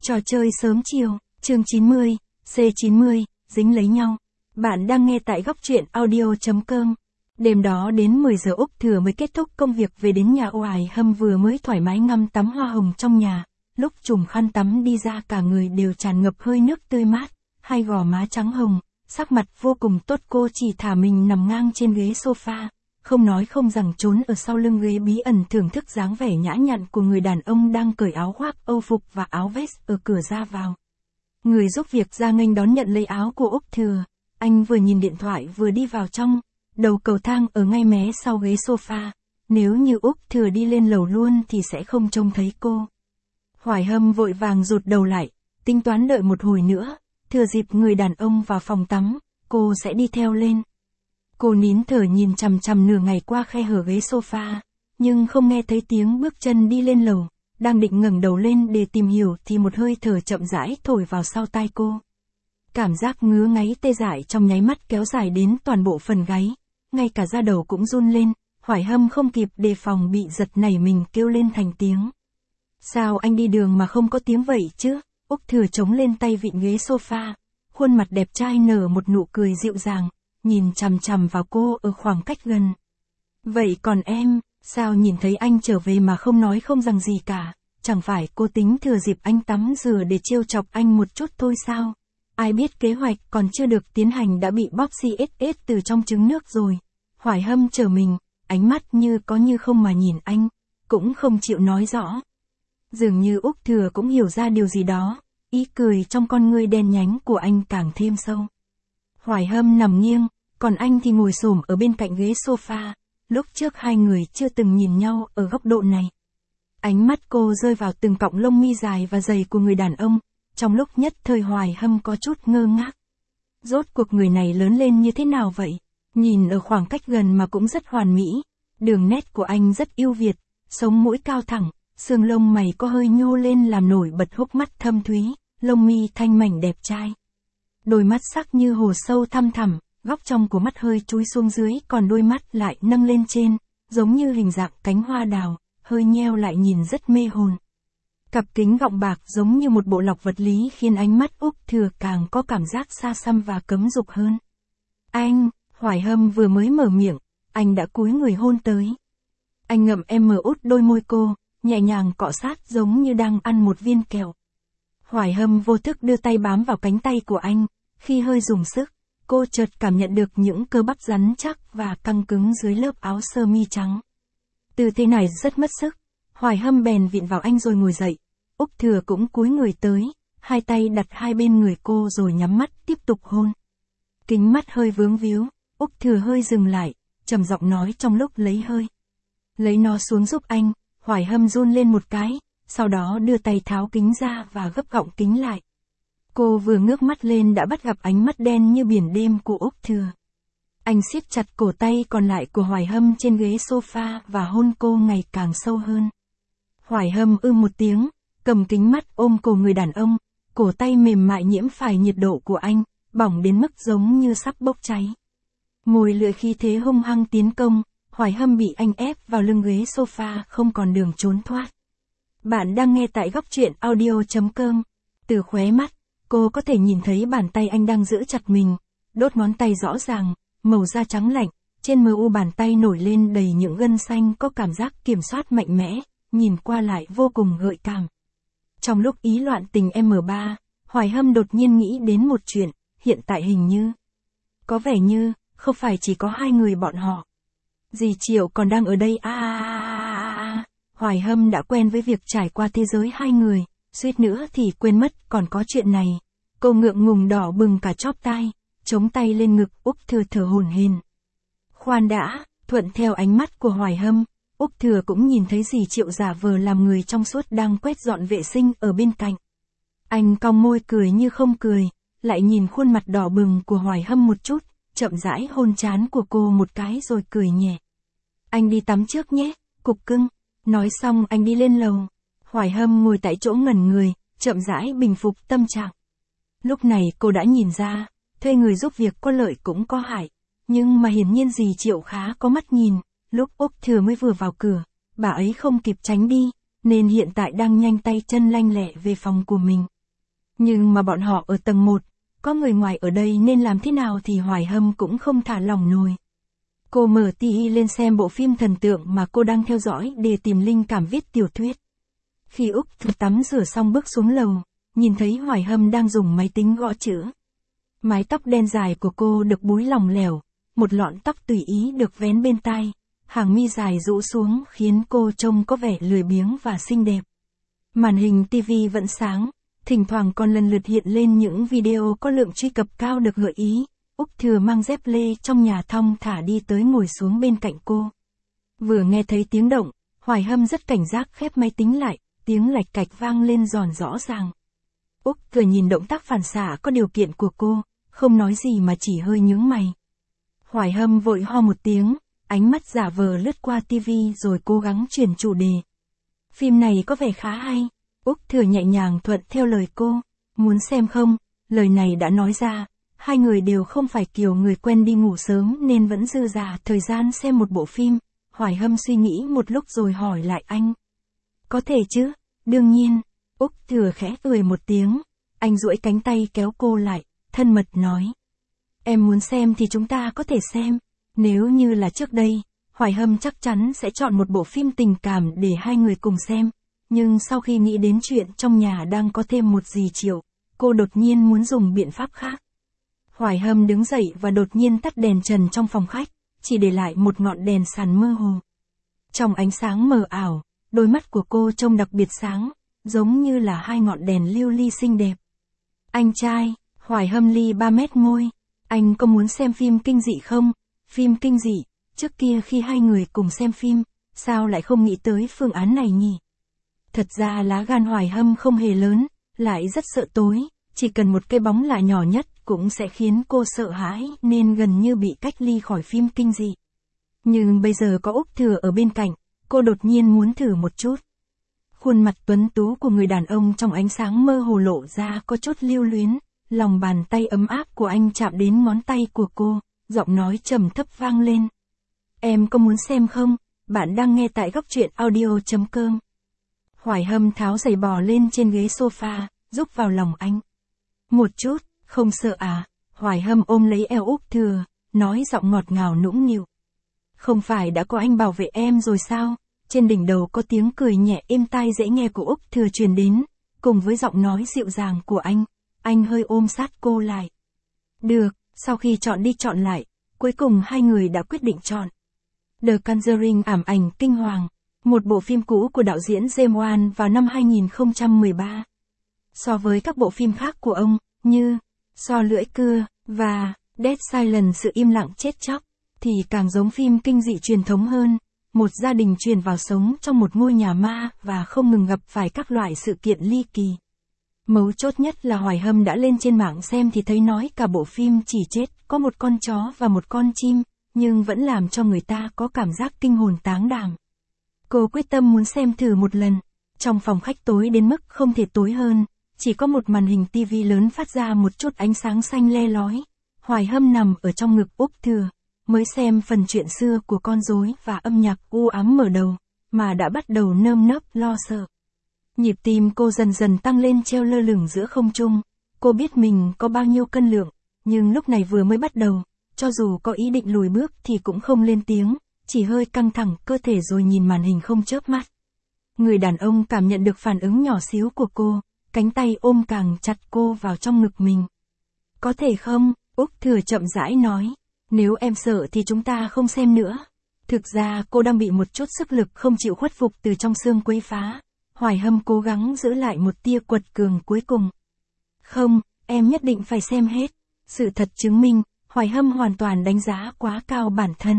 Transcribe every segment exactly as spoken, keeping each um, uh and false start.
Trò chơi sớm chiều, chương chín mươi, C chín mươi, dính lấy nhau. Bạn đang nghe tại góc truyện audio.com. Đêm đó đến mười giờ Úc Thừa mới kết thúc công việc về đến nhà. Hoài Hâm vừa mới thoải mái ngâm tắm hoa hồng trong nhà. Lúc trùm khăn tắm đi ra cả người đều tràn ngập hơi nước tươi mát, hai gò má trắng hồng, sắc mặt vô cùng tốt. Cô chỉ thả mình nằm ngang trên ghế sofa, không nói không rằng trốn ở sau lưng ghế bí ẩn thưởng thức dáng vẻ nhã nhặn của người đàn ông đang cởi áo khoác Âu phục và áo vest ở cửa ra vào. Người giúp việc ra nghênh đón nhận lấy áo của Úc Thừa. Anh vừa nhìn điện thoại vừa đi vào trong. Đầu cầu thang ở ngay mé sau ghế sofa. Nếu như Úc Thừa đi lên lầu luôn thì sẽ không trông thấy cô. Hoài Hâm vội vàng rụt đầu lại, tính toán đợi một hồi nữa, thừa dịp người đàn ông vào phòng tắm, cô sẽ đi theo lên. Cô nín thở nhìn chằm chằm nửa ngày qua khe hở ghế sofa, nhưng không nghe thấy tiếng bước chân đi lên lầu. Đang định ngẩng đầu lên để tìm hiểu thì một hơi thở chậm rãi thổi vào sau tai cô. Cảm giác ngứa ngáy tê dại trong nháy mắt kéo dài đến toàn bộ phần gáy, ngay cả da đầu cũng run lên. Hoài Hâm không kịp đề phòng bị giật nảy mình kêu lên thành tiếng. Sao anh đi đường mà không có tiếng vậy chứ? Úc Thừa chống lên tay vịn ghế sofa, khuôn mặt đẹp trai nở một nụ cười dịu dàng, nhìn chằm chằm vào cô ở khoảng cách gần. Vậy còn em, sao nhìn thấy anh trở về mà không nói không rằng gì cả? Chẳng phải cô tính thừa dịp anh tắm rửa để trêu chọc anh một chút thôi sao? Ai biết kế hoạch còn chưa được tiến hành đã bị bóp xê ét ét từ trong trứng nước rồi. Hoài Hâm trở mình, ánh mắt như có như không mà nhìn anh, cũng không chịu nói rõ. Dường như Úc Thừa cũng hiểu ra điều gì đó, ý cười trong con ngươi đen nhánh của anh càng thêm sâu. Hoài Hâm nằm nghiêng, còn anh thì ngồi xổm ở bên cạnh ghế sofa. Lúc trước hai người chưa từng nhìn nhau ở góc độ này. Ánh mắt cô rơi vào từng cọng lông mi dài và dày của người đàn ông, trong lúc nhất thời Hoài Hâm có chút ngơ ngác. Rốt cuộc người này lớn lên như thế nào vậy? Nhìn ở khoảng cách gần mà cũng rất hoàn mỹ, đường nét của anh rất ưu việt, sống mũi cao thẳng, xương lông mày có hơi nhô lên làm nổi bật hốc mắt thâm thúy, lông mi thanh mảnh đẹp trai. Đôi mắt sắc như hồ sâu thăm thẳm, góc trong của mắt hơi chúi xuống dưới, còn đôi mắt lại nâng lên trên, giống như hình dạng cánh hoa đào, hơi nheo lại nhìn rất mê hồn. Cặp kính gọng bạc giống như một bộ lọc vật lý khiến ánh mắt Úc Thừa càng có cảm giác xa xăm và cấm dục hơn. Anh, Hoài Hâm vừa mới mở miệng, anh đã cúi người hôn tới. Anh ngậm em mờ út đôi môi cô, nhẹ nhàng cọ sát giống như đang ăn một viên kẹo. Hoài Hâm vô thức đưa tay bám vào cánh tay của anh, khi hơi dùng sức, cô chợt cảm nhận được những cơ bắp rắn chắc và căng cứng dưới lớp áo sơ mi trắng. Tư thế này rất mất sức, Hoài Hâm bèn vịn vào anh rồi ngồi dậy. Úc Thừa cũng cúi người tới, hai tay đặt hai bên người cô rồi nhắm mắt tiếp tục hôn. Kính mắt hơi vướng víu, Úc Thừa hơi dừng lại, trầm giọng nói trong lúc lấy hơi. Lấy nó xuống giúp anh. Hoài Hâm run lên một cái, sau đó đưa tay tháo kính ra và gấp gọng kính lại. Cô vừa ngước mắt lên đã bắt gặp ánh mắt đen như biển đêm của Úc Thừa. Anh siết chặt cổ tay còn lại của Hoài Hâm trên ghế sofa và hôn cô ngày càng sâu hơn. Hoài Hâm ư một tiếng, cầm kính mắt ôm cổ người đàn ông, cổ tay mềm mại nhiễm phải nhiệt độ của anh, bỏng đến mức giống như sắp bốc cháy. Môi lưỡi khí thế hung hăng tiến công, Hoài Hâm bị anh ép vào lưng ghế sofa không còn đường trốn thoát. Bạn đang nghe tại góc truyện audio.com. Từ khóe mắt, cô có thể nhìn thấy bàn tay anh đang giữ chặt mình, đốt ngón tay rõ ràng, màu da trắng lạnh, trên mờ u bàn tay nổi lên đầy những gân xanh có cảm giác kiểm soát mạnh mẽ, nhìn qua lại vô cùng gợi cảm. Trong lúc ý loạn tình em ba, Hoài Hâm đột nhiên nghĩ đến một chuyện, hiện tại hình như, có vẻ như, không phải chỉ có hai người bọn họ. Dì Triệu còn đang ở đây à, à, à, à, à. Hoài Hâm đã quen với việc trải qua thế giới hai người, suýt nữa thì quên mất còn có chuyện này. Cô ngượng ngùng đỏ bừng cả chóp tai, chống tay lên ngực. Úc Thừa thở hổn hển. Khoan đã, thuận theo ánh mắt của Hoài Hâm, Úc Thừa cũng nhìn thấy dì Triệu giả vờ làm người trong suốt đang quét dọn vệ sinh ở bên cạnh. Anh cong môi cười như không cười, lại nhìn khuôn mặt đỏ bừng của Hoài Hâm một chút, chậm rãi hôn trán của cô một cái rồi cười nhẹ. Anh đi tắm trước nhé, cục cưng. Nói xong anh đi lên lầu. Hoài Hâm ngồi tại chỗ ngẩn người, chậm rãi bình phục tâm trạng. Lúc này cô đã nhìn ra, thuê người giúp việc có lợi cũng có hại. Nhưng mà hiển nhiên dì Triệu khá có mắt nhìn. Lúc Úc Thừa mới vừa vào cửa, bà ấy không kịp tránh đi, nên hiện tại đang nhanh tay chân lanh lẹ về phòng của mình. Nhưng mà bọn họ ở tầng một, có người ngoài ở đây nên làm thế nào thì Hoài Hâm cũng không thả lỏng nổi. Cô mở ti vi lên xem bộ phim thần tượng mà cô đang theo dõi để tìm linh cảm viết tiểu thuyết. Khi Úc Thừa tắm rửa xong bước xuống lầu, nhìn thấy Hoài Hâm đang dùng máy tính gõ chữ. Mái tóc đen dài của cô được búi lỏng lẻo, một lọn tóc tùy ý được vén bên tai, hàng mi dài rũ xuống khiến cô trông có vẻ lười biếng và xinh đẹp. Màn hình ti vi vẫn sáng, thỉnh thoảng còn lần lượt hiện lên những video có lượng truy cập cao được gợi ý. Úc Thừa mang dép lê trong nhà thong thả đi tới ngồi xuống bên cạnh cô. Vừa nghe thấy tiếng động, Hoài Hâm rất cảnh giác khép máy tính lại, tiếng lạch cạch vang lên giòn rõ ràng. Úc Thừa nhìn động tác phản xạ có điều kiện của cô, không nói gì mà chỉ hơi nhướng mày. Hoài Hâm vội ho một tiếng, ánh mắt giả vờ lướt qua ti vi rồi cố gắng chuyển chủ đề. Phim này có vẻ khá hay. Úc Thừa nhẹ nhàng thuận theo lời cô. Muốn xem không? Lời này đã nói ra. Hai người đều không phải kiểu người quen đi ngủ sớm nên vẫn dư dả thời gian xem một bộ phim. Hoài Hâm suy nghĩ một lúc rồi hỏi lại anh. Có thể chứ? Đương nhiên. Úc Thừa khẽ cười một tiếng. Anh duỗi cánh tay kéo cô lại, thân mật nói. Em muốn xem thì chúng ta có thể xem. Nếu như là trước đây, Hoài Hâm chắc chắn sẽ chọn một bộ phim tình cảm để hai người cùng xem. Nhưng sau khi nghĩ đến chuyện trong nhà đang có thêm một dì Triệu, cô đột nhiên muốn dùng biện pháp khác. Hoài Hâm đứng dậy và đột nhiên tắt đèn trần trong phòng khách, chỉ để lại một ngọn đèn sàn mơ hồ. Trong ánh sáng mờ ảo, đôi mắt của cô trông đặc biệt sáng, giống như là hai ngọn đèn lưu ly xinh đẹp. Anh trai, Hoài Hâm ly ba mét môi, anh có muốn xem phim kinh dị không? Phim kinh dị, trước kia khi hai người cùng xem phim, sao lại không nghĩ tới phương án này nhỉ? Thật ra lá gan Hoài Hâm không hề lớn, lại rất sợ tối, chỉ cần một cái bóng lạ nhỏ nhất cũng sẽ khiến cô sợ hãi nên gần như bị cách ly khỏi phim kinh dị. Nhưng bây giờ có Úc Thừa ở bên cạnh, cô đột nhiên muốn thử một chút. Khuôn mặt tuấn tú của người đàn ông trong ánh sáng mơ hồ lộ ra có chút lưu luyến, lòng bàn tay ấm áp của anh chạm đến ngón tay của cô, giọng nói trầm thấp vang lên. Em có muốn xem không? Bạn đang nghe tại góc truyện audio chấm com. Hoài Hâm tháo giày bò lên trên ghế sofa, rúc vào lòng anh. Một chút, không sợ à? Hoài Hâm ôm lấy eo Úc Thừa, nói giọng ngọt ngào nũng nịu. Không phải đã có anh bảo vệ em rồi sao? Trên đỉnh đầu có tiếng cười nhẹ êm tai dễ nghe của Úc Thừa truyền đến, cùng với giọng nói dịu dàng của anh. Anh hơi ôm sát cô lại. Được, sau khi chọn đi chọn lại, cuối cùng hai người đã quyết định chọn. The Conjuring ảm ảnh kinh hoàng, một bộ phim cũ của đạo diễn James Wan vào năm hai nghìn không trăm mười ba. So với các bộ phim khác của ông, như So lưỡi cưa và Dead Silence sự im lặng chết chóc, thì càng giống phim kinh dị truyền thống hơn. Một gia đình truyền vào sống trong một ngôi nhà ma và không ngừng gặp phải các loại sự kiện ly kỳ. Mấu chốt nhất là Hoài Hâm đã lên trên mạng xem thì thấy nói cả bộ phim chỉ chết có một con chó và một con chim, nhưng vẫn làm cho người ta có cảm giác kinh hồn táng đảm. Cô quyết tâm muốn xem thử một lần. Trong phòng khách tối đến mức không thể tối hơn, chỉ có một màn hình tivi lớn phát ra một chút ánh sáng xanh le lói. Hoài Hâm nằm ở trong ngực Úc Thừa, mới xem phần chuyện xưa của con rối và âm nhạc u ám mở đầu, mà đã bắt đầu nơm nớp lo sợ. Nhịp tim cô dần dần tăng lên treo lơ lửng giữa không trung. Cô biết mình có bao nhiêu cân lượng, nhưng lúc này vừa mới bắt đầu, cho dù có ý định lùi bước thì cũng không lên tiếng, chỉ hơi căng thẳng cơ thể rồi nhìn màn hình không chớp mắt. Người đàn ông cảm nhận được phản ứng nhỏ xíu của cô, cánh tay ôm càng chặt cô vào trong ngực mình. Có thể không? Úc Thừa chậm rãi nói. Nếu em sợ thì chúng ta không xem nữa. Thực ra cô đang bị một chút sức lực không chịu khuất phục từ trong xương quấy phá. Hoài Hâm cố gắng giữ lại một tia quật cường cuối cùng. Không, em nhất định phải xem hết. Sự thật chứng minh, Hoài Hâm hoàn toàn đánh giá quá cao bản thân.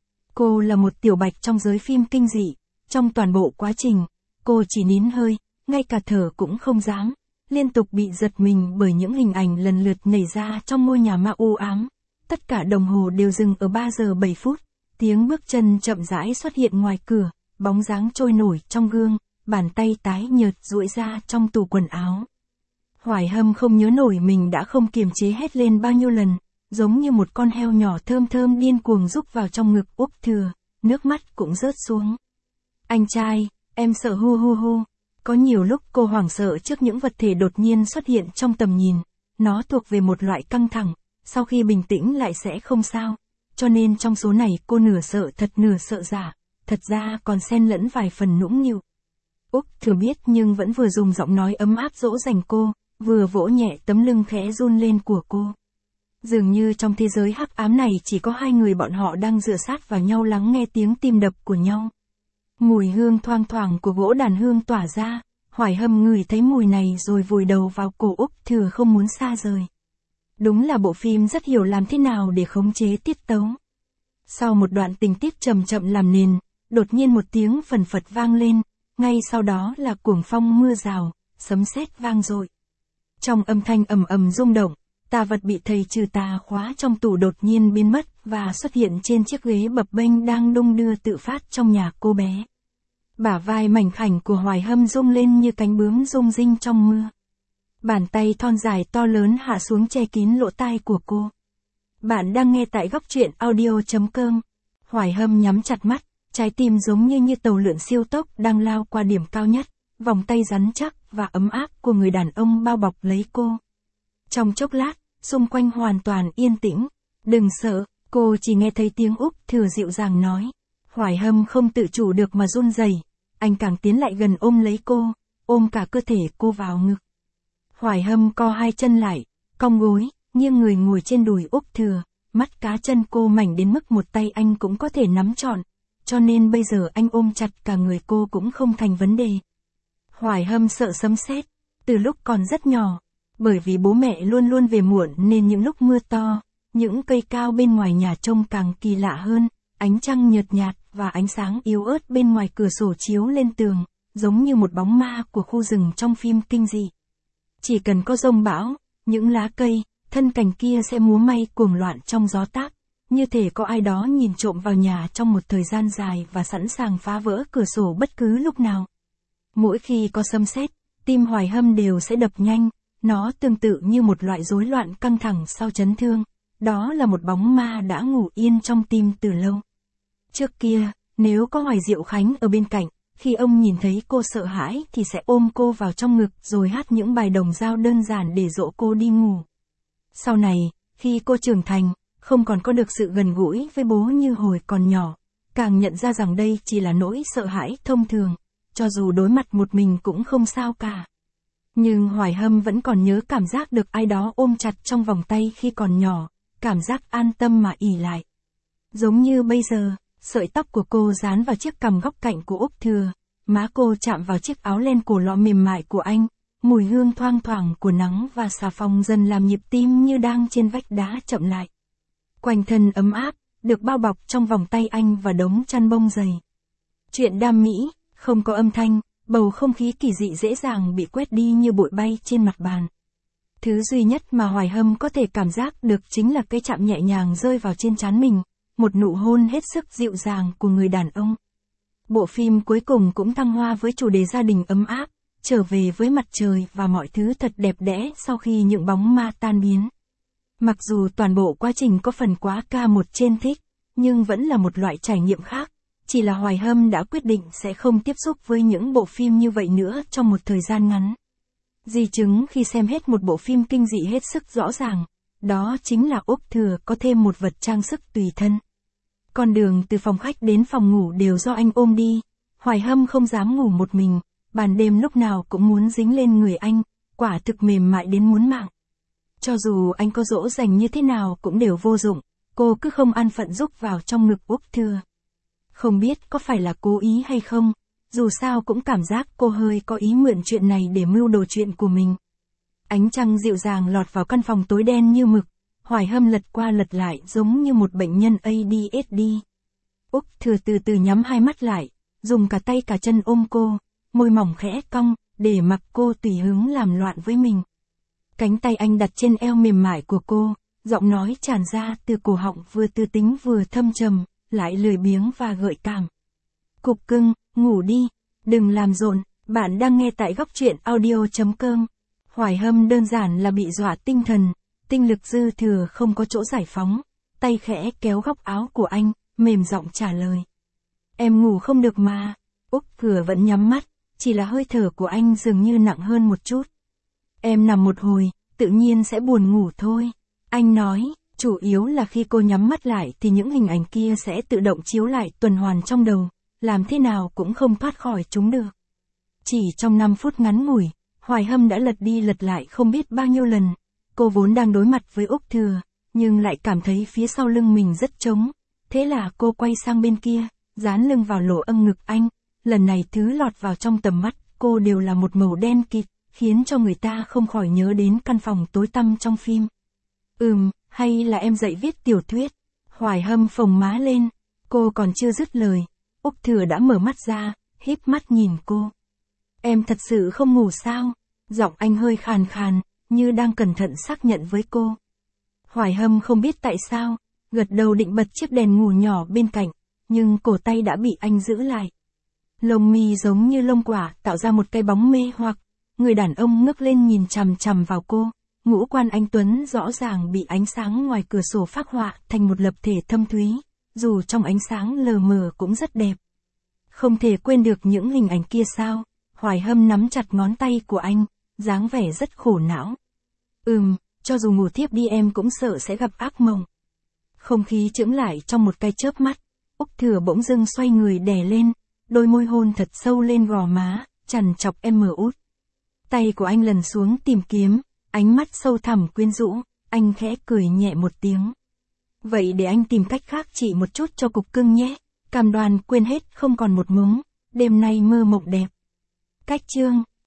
Cô là một tiểu bạch trong giới phim kinh dị. Trong toàn bộ quá trình, cô chỉ nín hơi, ngay cả thở cũng không dám. Liên tục bị giật mình bởi những hình ảnh lần lượt nảy ra trong ngôi nhà ma u ám. Tất cả đồng hồ đều dừng ở ba giờ bảy phút. Tiếng bước chân chậm rãi xuất hiện ngoài cửa, bóng dáng trôi nổi trong gương, bàn tay tái nhợt duỗi ra trong tủ quần áo. Hoài Hâm không nhớ nổi mình đã không kiềm chế hét lên bao nhiêu lần, giống như một con heo nhỏ thơm thơm điên cuồng rúc vào trong ngực Úc Thừa, nước mắt cũng rớt xuống. Anh trai, em sợ hu hu hu. Có nhiều lúc cô hoảng sợ trước những vật thể đột nhiên xuất hiện trong tầm nhìn, nó thuộc về một loại căng thẳng, sau khi bình tĩnh lại sẽ không sao, cho nên trong số này cô nửa sợ thật nửa sợ giả, thật ra còn xen lẫn vài phần nũng nịu. Úc thừa biết nhưng vẫn vừa dùng giọng nói ấm áp dỗ dành cô, vừa vỗ nhẹ tấm lưng khẽ run lên của cô. Dường như trong thế giới hắc ám này chỉ có hai người bọn họ đang dựa sát vào nhau lắng nghe tiếng tim đập của nhau. Mùi hương thoang thoảng của gỗ đàn hương tỏa ra, Hoài Hâm ngửi thấy mùi này rồi vùi đầu vào cổ Úc Thừa không muốn xa rời. Đúng là bộ phim rất hiểu làm thế nào để khống chế tiết tấu. Sau một đoạn tình tiết chậm chậm làm nền, đột nhiên một tiếng phần phật vang lên, ngay sau đó là cuồng phong mưa rào, sấm sét vang dội. Trong âm thanh ầm ầm rung động, tà vật bị thầy trừ tà khóa trong tủ đột nhiên biến mất và xuất hiện trên chiếc ghế bập bênh đang đung đưa tự phát trong nhà cô bé. Bả vai mảnh khảnh của Hoài Hâm rung lên như cánh bướm rung rinh trong mưa. Bàn tay thon dài to lớn hạ xuống che kín lỗ tai của cô. Bạn đang nghe tại góc truyện audio chấm com. Hoài Hâm nhắm chặt mắt, trái tim giống như như tàu lượn siêu tốc đang lao qua điểm cao nhất, vòng tay rắn chắc và ấm áp của người đàn ông bao bọc lấy cô. Trong chốc lát, xung quanh hoàn toàn yên tĩnh. Đừng sợ, cô chỉ nghe thấy tiếng Úc Thừa dịu dàng nói. Hoài Hâm không tự chủ được mà run rẩy, anh càng tiến lại gần ôm lấy cô, ôm cả cơ thể cô vào ngực. Hoài Hâm co hai chân lại, cong gối, nghiêng người ngồi trên đùi Úc Thừa, mắt cá chân cô mảnh đến mức một tay anh cũng có thể nắm trọn, cho nên bây giờ anh ôm chặt cả người cô cũng không thành vấn đề. Hoài Hâm sợ sấm sét, từ lúc còn rất nhỏ, bởi vì bố mẹ luôn luôn về muộn nên những lúc mưa to, những cây cao bên ngoài nhà trông càng kỳ lạ hơn, ánh trăng nhợt nhạt và ánh sáng yếu ớt bên ngoài cửa sổ chiếu lên tường, giống như một bóng ma của khu rừng trong phim kinh dị. Chỉ cần có dông bão, những lá cây, thân cành kia sẽ múa may cuồng loạn trong gió táp, như thể có ai đó nhìn trộm vào nhà trong một thời gian dài và sẵn sàng phá vỡ cửa sổ bất cứ lúc nào. Mỗi khi có sấm sét, tim Hoài Hâm đều sẽ đập nhanh, nó tương tự như một loại rối loạn căng thẳng sau chấn thương, đó là một bóng ma đã ngủ yên trong tim từ lâu. Trước kia, nếu có Hoài Diệu Khánh ở bên cạnh, khi ông nhìn thấy cô sợ hãi thì sẽ ôm cô vào trong ngực rồi hát những bài đồng dao đơn giản để dỗ cô đi ngủ. Sau này, khi cô trưởng thành, không còn có được sự gần gũi với bố như hồi còn nhỏ, càng nhận ra rằng đây chỉ là nỗi sợ hãi thông thường, cho dù đối mặt một mình cũng không sao cả. Nhưng Hoài Hâm vẫn còn nhớ cảm giác được ai đó ôm chặt trong vòng tay khi còn nhỏ, cảm giác an tâm mà ỉ lại. Giống như bây giờ, sợi tóc của cô dán vào chiếc cằm góc cạnh của Úc Thừa, má cô chạm vào chiếc áo len cổ lọ mềm mại của anh, mùi hương thoang thoảng của nắng và xà phòng dần làm nhịp tim như đang trên vách đá chậm lại. Quanh thân ấm áp, được bao bọc trong vòng tay anh và đống chăn bông dày. Chuyện đam mỹ, không có âm thanh, bầu không khí kỳ dị dễ dàng bị quét đi như bụi bay trên mặt bàn. Thứ duy nhất mà Hoài Hâm có thể cảm giác được chính là cái chạm nhẹ nhàng rơi vào trên trán mình, một nụ hôn hết sức dịu dàng của người đàn ông. Bộ phim cuối cùng cũng thăng hoa với chủ đề gia đình ấm áp, trở về với mặt trời và mọi thứ thật đẹp đẽ sau khi những bóng ma tan biến. Mặc dù toàn bộ quá trình có phần quá ca một trên thích, nhưng vẫn là một loại trải nghiệm khác. Chỉ là Hoài Hâm đã quyết định sẽ không tiếp xúc với những bộ phim như vậy nữa trong một thời gian ngắn. Di chứng khi xem hết một bộ phim kinh dị hết sức rõ ràng, đó chính là Úc Thừa có thêm một vật trang sức tùy thân. Con đường từ phòng khách đến phòng ngủ đều do anh ôm đi, Hoài Hâm không dám ngủ một mình, ban đêm lúc nào cũng muốn dính lên người anh, quả thực mềm mại đến muốn mạng. Cho dù anh có dỗ dành như thế nào cũng đều vô dụng, cô cứ không an phận rúc vào trong ngực Úc Thừa. Không biết có phải là cố ý hay không, dù sao cũng cảm giác cô hơi có ý mượn chuyện này để mưu đồ chuyện của mình. Ánh trăng dịu dàng lọt vào căn phòng tối đen như mực, Hoài Hâm lật qua lật lại giống như một bệnh nhân a đê ếch đê. Úc Thừa từ từ nhắm hai mắt lại, dùng cả tay cả chân ôm cô, môi mỏng khẽ cong, để mặc cô tùy hứng làm loạn với mình. Cánh tay anh đặt trên eo mềm mại của cô, giọng nói tràn ra từ cổ họng vừa tư tính vừa thâm trầm, lại lười biếng và gợi cảm. Cục cưng, ngủ đi, đừng làm rộn, bạn đang nghe tại góc truyện audio chấm com. Hoài Hâm đơn giản là bị dọa tinh thần, tinh lực dư thừa không có chỗ giải phóng, tay khẽ kéo góc áo của anh, mềm giọng trả lời. Em ngủ không được mà. Úc Thừa vẫn nhắm mắt, chỉ là hơi thở của anh dường như nặng hơn một chút. Em nằm một hồi, tự nhiên sẽ buồn ngủ thôi. Anh nói, chủ yếu là khi cô nhắm mắt lại thì những hình ảnh kia sẽ tự động chiếu lại tuần hoàn trong đầu, làm thế nào cũng không thoát khỏi chúng được. Chỉ trong năm phút ngắn ngủi, Hoài Hâm đã lật đi lật lại không biết bao nhiêu lần. Cô vốn đang đối mặt với Úc Thừa, nhưng lại cảm thấy phía sau lưng mình rất trống. Thế là cô quay sang bên kia, dán lưng vào lỗ âm ngực anh. Lần này thứ lọt vào trong tầm mắt cô đều là một màu đen kịt, khiến cho người ta không khỏi nhớ đến căn phòng tối tăm trong phim. Ừm, hay là em dậy viết tiểu thuyết? Hoài Hâm phồng má lên, cô còn chưa dứt lời. Úc Thừa đã mở mắt ra, híp mắt nhìn cô. Em thật sự không ngủ sao? Giọng anh hơi khàn khàn, như đang cẩn thận xác nhận với cô. Hoài Hâm không biết tại sao, gật đầu định bật chiếc đèn ngủ nhỏ bên cạnh, nhưng cổ tay đã bị anh giữ lại. Lông mi giống như lông quả tạo ra một cái bóng mê hoặc, người đàn ông ngước lên nhìn chằm chằm vào cô, ngũ quan anh Tuấn rõ ràng bị ánh sáng ngoài cửa sổ phác họa thành một lập thể thâm thúy, dù trong ánh sáng lờ mờ cũng rất đẹp. Không thể quên được những hình ảnh kia sao? Hoài Hâm nắm chặt ngón tay của anh, dáng vẻ rất khổ não. Ừm, cho dù ngủ thiếp đi em cũng sợ sẽ gặp ác mộng. Không khí chững lại trong một cái chớp mắt, Úc Thừa bỗng dưng xoay người đè lên, đôi môi hôn thật sâu lên gò má, chằn chọc em mờ út. Tay của anh lần xuống tìm kiếm, ánh mắt sâu thẳm quyến rũ, anh khẽ cười nhẹ một tiếng. Vậy để anh tìm cách khác chỉ một chút cho cục cưng nhé, cam đoan quên hết không còn một mống, đêm nay mơ mộng đẹp. Cách chương